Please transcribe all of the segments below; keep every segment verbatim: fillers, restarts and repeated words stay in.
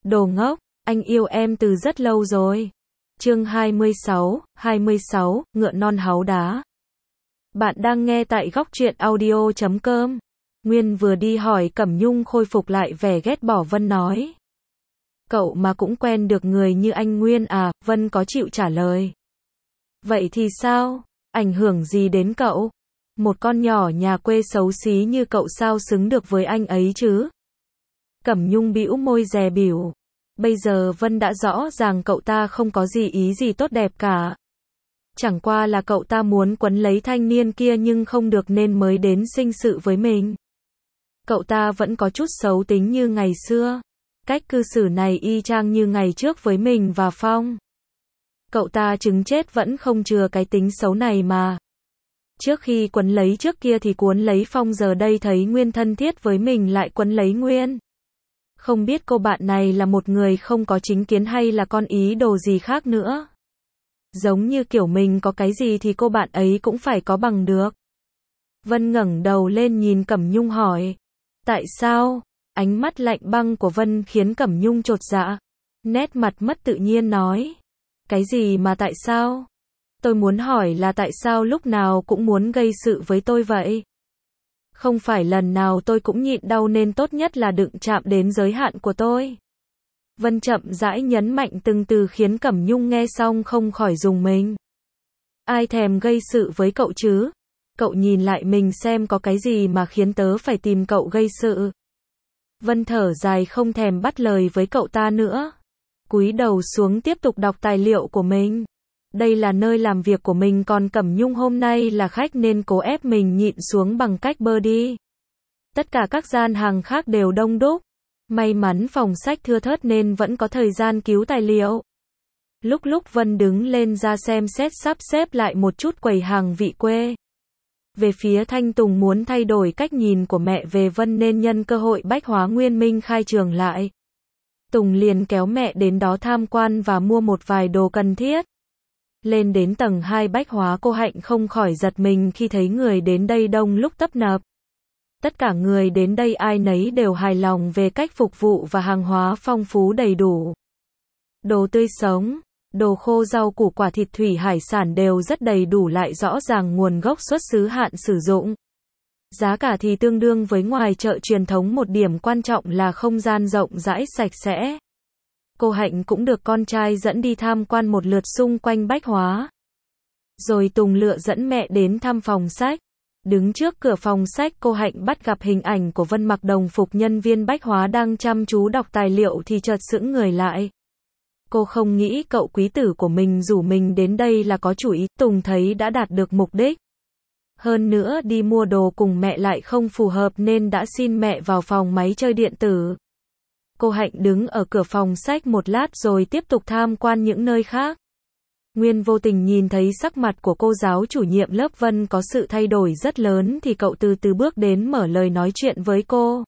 Đồ ngốc, anh yêu em từ rất lâu rồi. Chương hai mươi sáu, hai mươi sáu, ngựa non háu đá. Bạn đang nghe tại góc truyện audio chấm com. Nguyên vừa đi hỏi Cẩm Nhung khôi phục lại vẻ ghét bỏ Vân nói. Cậu mà cũng quen được người như anh Nguyên à, Vân có chịu trả lời. Vậy thì sao, ảnh hưởng gì đến cậu? Một con nhỏ nhà quê xấu xí như cậu sao xứng được với anh ấy chứ? Cẩm Nhung bĩu môi dè bỉu. Bây giờ Vân đã rõ ràng cậu ta không có gì ý gì tốt đẹp cả. Chẳng qua là cậu ta muốn quấn lấy thanh niên kia nhưng không được nên mới đến sinh sự với mình. Cậu ta vẫn có chút xấu tính như ngày xưa. Cách cư xử này y chang như ngày trước với mình và Phong. Cậu ta chứng chết vẫn không chừa cái tính xấu này mà. Trước khi quấn lấy trước kia thì cuốn lấy Phong, giờ đây thấy Nguyên thân thiết với mình lại quấn lấy Nguyên. Không biết cô bạn này là một người không có chính kiến hay là con ý đồ gì khác nữa. Giống như kiểu mình có cái gì thì cô bạn ấy cũng phải có bằng được. Vân ngẩng đầu lên nhìn Cẩm Nhung hỏi. Tại sao? Ánh mắt lạnh băng của Vân khiến Cẩm Nhung chột dạ. Nét mặt mất tự nhiên nói. Cái gì mà tại sao? Tôi muốn hỏi là tại sao lúc nào cũng muốn gây sự với tôi vậy? Không phải lần nào tôi cũng nhịn đau nên tốt nhất là đừng chạm đến giới hạn của tôi. Vân chậm rãi nhấn mạnh từng từ khiến Cẩm Nhung nghe xong không khỏi rùng mình. Ai thèm gây sự với cậu chứ? Cậu nhìn lại mình xem có cái gì mà khiến tớ phải tìm cậu gây sự. Vân thở dài không thèm bắt lời với cậu ta nữa. Cúi đầu xuống tiếp tục đọc tài liệu của mình. Đây là nơi làm việc của mình còn Cẩm Nhung hôm nay là khách nên cố ép mình nhịn xuống bằng cách bơ đi. Tất cả các gian hàng khác đều đông đúc. May mắn phòng sách thưa thớt nên vẫn có thời gian cứu tài liệu. Lúc lúc Vân đứng lên ra xem xét sắp xếp lại một chút quầy hàng vị quê. Về phía Thanh Tùng muốn thay đổi cách nhìn của mẹ về Vân nên nhân cơ hội Bách Hóa Nguyên Minh khai trường lại. Tùng liền kéo mẹ đến đó tham quan và mua một vài đồ cần thiết. Lên đến tầng hai Bách Hóa, cô Hạnh không khỏi giật mình khi thấy người đến đây đông lúc tấp nập. Tất cả người đến đây ai nấy đều hài lòng về cách phục vụ và hàng hóa phong phú đầy đủ. Đồ tươi sống, đồ khô, rau củ quả, thịt thủy hải sản đều rất đầy đủ lại rõ ràng nguồn gốc xuất xứ, hạn sử dụng. Giá cả thì tương đương với ngoài chợ truyền thống, một điểm quan trọng là không gian rộng rãi sạch sẽ. Cô Hạnh cũng được con trai dẫn đi tham quan một lượt xung quanh Bách Hóa. Rồi Tùng lựa dẫn mẹ đến thăm phòng sách. Đứng trước cửa phòng sách, cô Hạnh bắt gặp hình ảnh của Vân mặc đồng phục nhân viên Bách Hóa đang chăm chú đọc tài liệu thì chợt sững người lại. Cô không nghĩ cậu quý tử của mình rủ mình đến đây là có chủ ý. Tùng thấy đã đạt được mục đích. Hơn nữa đi mua đồ cùng mẹ lại không phù hợp nên đã xin mẹ vào phòng máy chơi điện tử. Cô Hạnh đứng ở cửa phòng sách một lát rồi tiếp tục tham quan những nơi khác. Nguyên vô tình nhìn thấy sắc mặt của cô giáo chủ nhiệm lớp Vân có sự thay đổi rất lớn thì cậu từ từ bước đến mở lời nói chuyện với cô.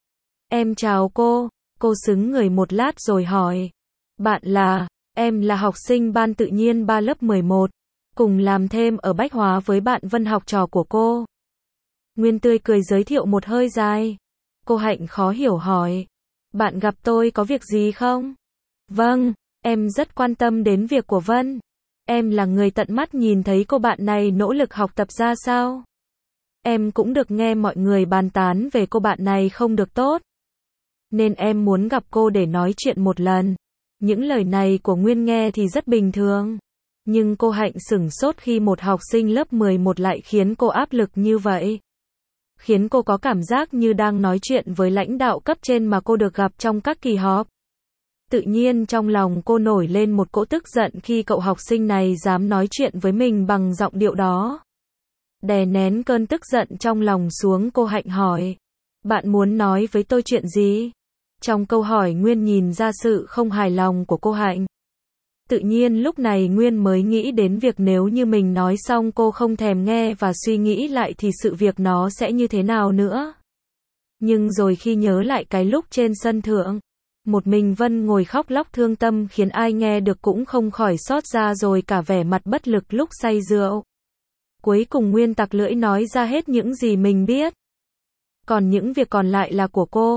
Em chào cô. Cô sững người một lát rồi hỏi. Bạn là? Em là học sinh ban tự nhiên ba lớp mười một. Cùng làm thêm ở Bách Hóa với bạn Vân, học trò của cô. Nguyên tươi cười giới thiệu một hơi dài. Cô Hạnh khó hiểu hỏi. Bạn gặp tôi có việc gì không? Vâng, em rất quan tâm đến việc của Vân. Em là người tận mắt nhìn thấy cô bạn này nỗ lực học tập ra sao. Em cũng được nghe mọi người bàn tán về cô bạn này không được tốt. Nên em muốn gặp cô để nói chuyện một lần. Những lời này của Nguyên nghe thì rất bình thường. Nhưng cô Hạnh sửng sốt khi một học sinh lớp mười một lại khiến cô áp lực như vậy. Khiến cô có cảm giác như đang nói chuyện với lãnh đạo cấp trên mà cô được gặp trong các kỳ họp. Tự nhiên trong lòng cô nổi lên một cỗ tức giận khi cậu học sinh này dám nói chuyện với mình bằng giọng điệu đó. Đè nén cơn tức giận trong lòng xuống, cô Hạnh hỏi. Bạn muốn nói với tôi chuyện gì? Trong câu hỏi Nguyên nhìn ra sự không hài lòng của cô Hạnh. Tự nhiên lúc này Nguyên mới nghĩ đến việc nếu như mình nói xong cô không thèm nghe và suy nghĩ lại thì sự việc nó sẽ như thế nào nữa. Nhưng rồi khi nhớ lại cái lúc trên sân thượng, một mình Vân ngồi khóc lóc thương tâm khiến ai nghe được cũng không khỏi xót ra rồi cả vẻ mặt bất lực lúc say rượu. Cuối cùng Nguyên tặc lưỡi nói ra hết những gì mình biết. Còn những việc còn lại là của cô.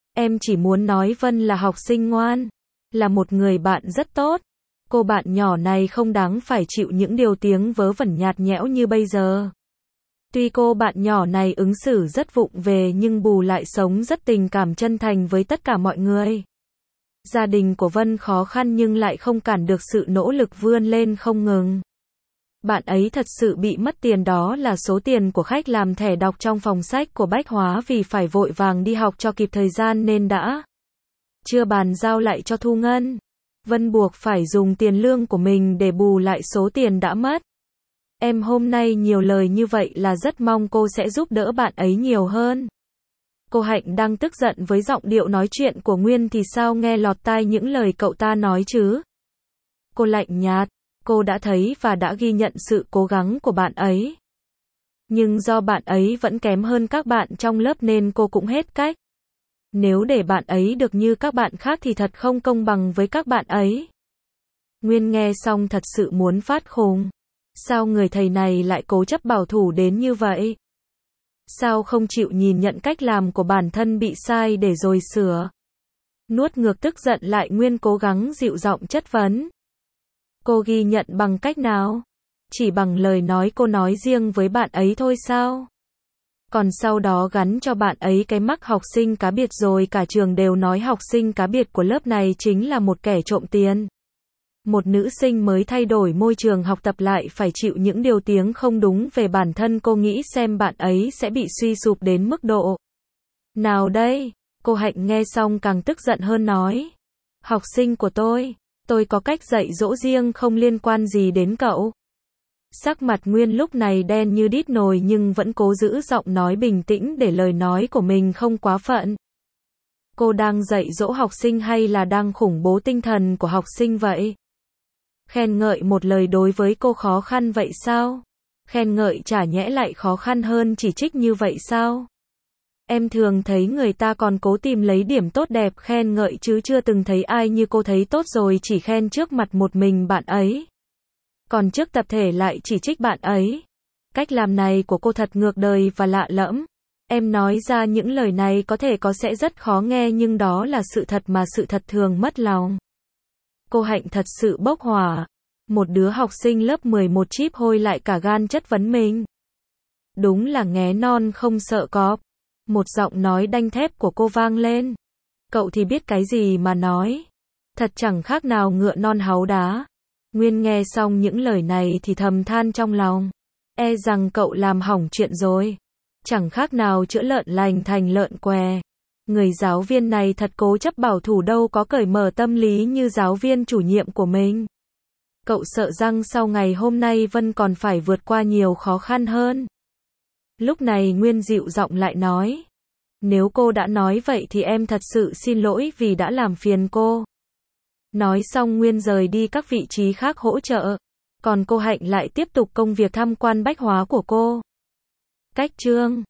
Em chỉ muốn nói Vân là học sinh ngoan, là một người bạn rất tốt. Cô bạn nhỏ này không đáng phải chịu những điều tiếng vớ vẩn nhạt nhẽo như bây giờ. Tuy cô bạn nhỏ này ứng xử rất vụng về nhưng bù lại sống rất tình cảm chân thành với tất cả mọi người. Gia đình của Vân khó khăn nhưng lại không cản được sự nỗ lực vươn lên không ngừng. Bạn ấy thật sự bị mất tiền, đó là số tiền của khách làm thẻ đọc trong phòng sách của Bách Hóa, vì phải vội vàng đi học cho kịp thời gian nên đã chưa bàn giao lại cho Thu Ngân. Vân buộc phải dùng tiền lương của mình để bù lại số tiền đã mất. Em hôm nay nhiều lời như vậy là rất mong cô sẽ giúp đỡ bạn ấy nhiều hơn. Cô Hạnh đang tức giận với giọng điệu nói chuyện của Nguyên thì sao nghe lọt tai những lời cậu ta nói chứ? Cô lạnh nhạt, cô đã thấy và đã ghi nhận sự cố gắng của bạn ấy. Nhưng do bạn ấy vẫn kém hơn các bạn trong lớp nên cô cũng hết cách. Nếu để bạn ấy được như các bạn khác thì thật không công bằng với các bạn ấy. Nguyên nghe xong thật sự muốn phát khùng. Sao người thầy này lại cố chấp bảo thủ đến như vậy? Sao không chịu nhìn nhận cách làm của bản thân bị sai để rồi sửa? Nuốt ngược tức giận lại, Nguyên cố gắng dịu giọng chất vấn. Cô ghi nhận bằng cách nào? Chỉ bằng lời nói cô nói riêng với bạn ấy thôi sao? Còn sau đó gắn cho bạn ấy cái mác học sinh cá biệt rồi cả trường đều nói học sinh cá biệt của lớp này chính là một kẻ trộm tiền. Một nữ sinh mới thay đổi môi trường học tập lại phải chịu những điều tiếng không đúng về bản thân, cô nghĩ xem bạn ấy sẽ bị suy sụp đến mức độ nào đây? Cô Hạnh nghe xong càng tức giận hơn nói. Học sinh của tôi, tôi có cách dạy dỗ riêng không liên quan gì đến cậu. Sắc mặt Nguyên lúc này đen như đít nồi nhưng vẫn cố giữ giọng nói bình tĩnh để lời nói của mình không quá phận. Cô đang dạy dỗ học sinh hay là đang khủng bố tinh thần của học sinh vậy? Khen ngợi một lời đối với cô khó khăn vậy sao? Khen ngợi chả nhẽ lại khó khăn hơn chỉ trích như vậy sao? Em thường thấy người ta còn cố tìm lấy điểm tốt đẹp khen ngợi chứ chưa từng thấy ai như cô thấy tốt rồi chỉ khen trước mặt một mình bạn ấy. Còn trước tập thể lại chỉ trích bạn ấy. Cách làm này của cô thật ngược đời và lạ lẫm. Em nói ra những lời này có thể có sẽ rất khó nghe nhưng đó là sự thật mà sự thật thường mất lòng. Cô Hạnh thật sự bốc hỏa. Một đứa học sinh lớp mười một chíp hôi lại cả gan chất vấn mình. Đúng là nghé non không sợ cọp. Một giọng nói đanh thép của cô vang lên. Cậu thì biết cái gì mà nói. Thật chẳng khác nào ngựa non háu đá. Nguyên nghe xong những lời này thì thầm than trong lòng. E rằng cậu làm hỏng chuyện rồi. Chẳng khác nào chữa lợn lành thành lợn què. Người giáo viên này thật cố chấp bảo thủ, đâu có cởi mở tâm lý như giáo viên chủ nhiệm của mình. Cậu sợ rằng sau ngày hôm nay Vân còn phải vượt qua nhiều khó khăn hơn. Lúc này Nguyên dịu giọng lại nói. Nếu cô đã nói vậy thì em thật sự xin lỗi vì đã làm phiền cô. Nói xong Nguyên rời đi các vị trí khác hỗ trợ. Còn cô Hạnh lại tiếp tục công việc tham quan Bách Hóa của cô. Cách chương